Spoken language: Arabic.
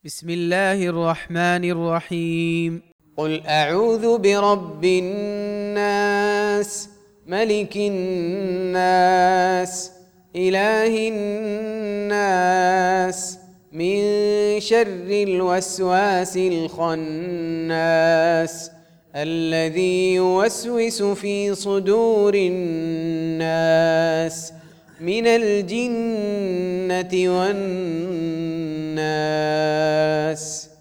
بسم الله الرحمن الرحيم. قل أعوذ برب الناس ملك الناس إله الناس من شر الوسواس الخناس الذي يوسوس في صدور الناس من الجنة والناس.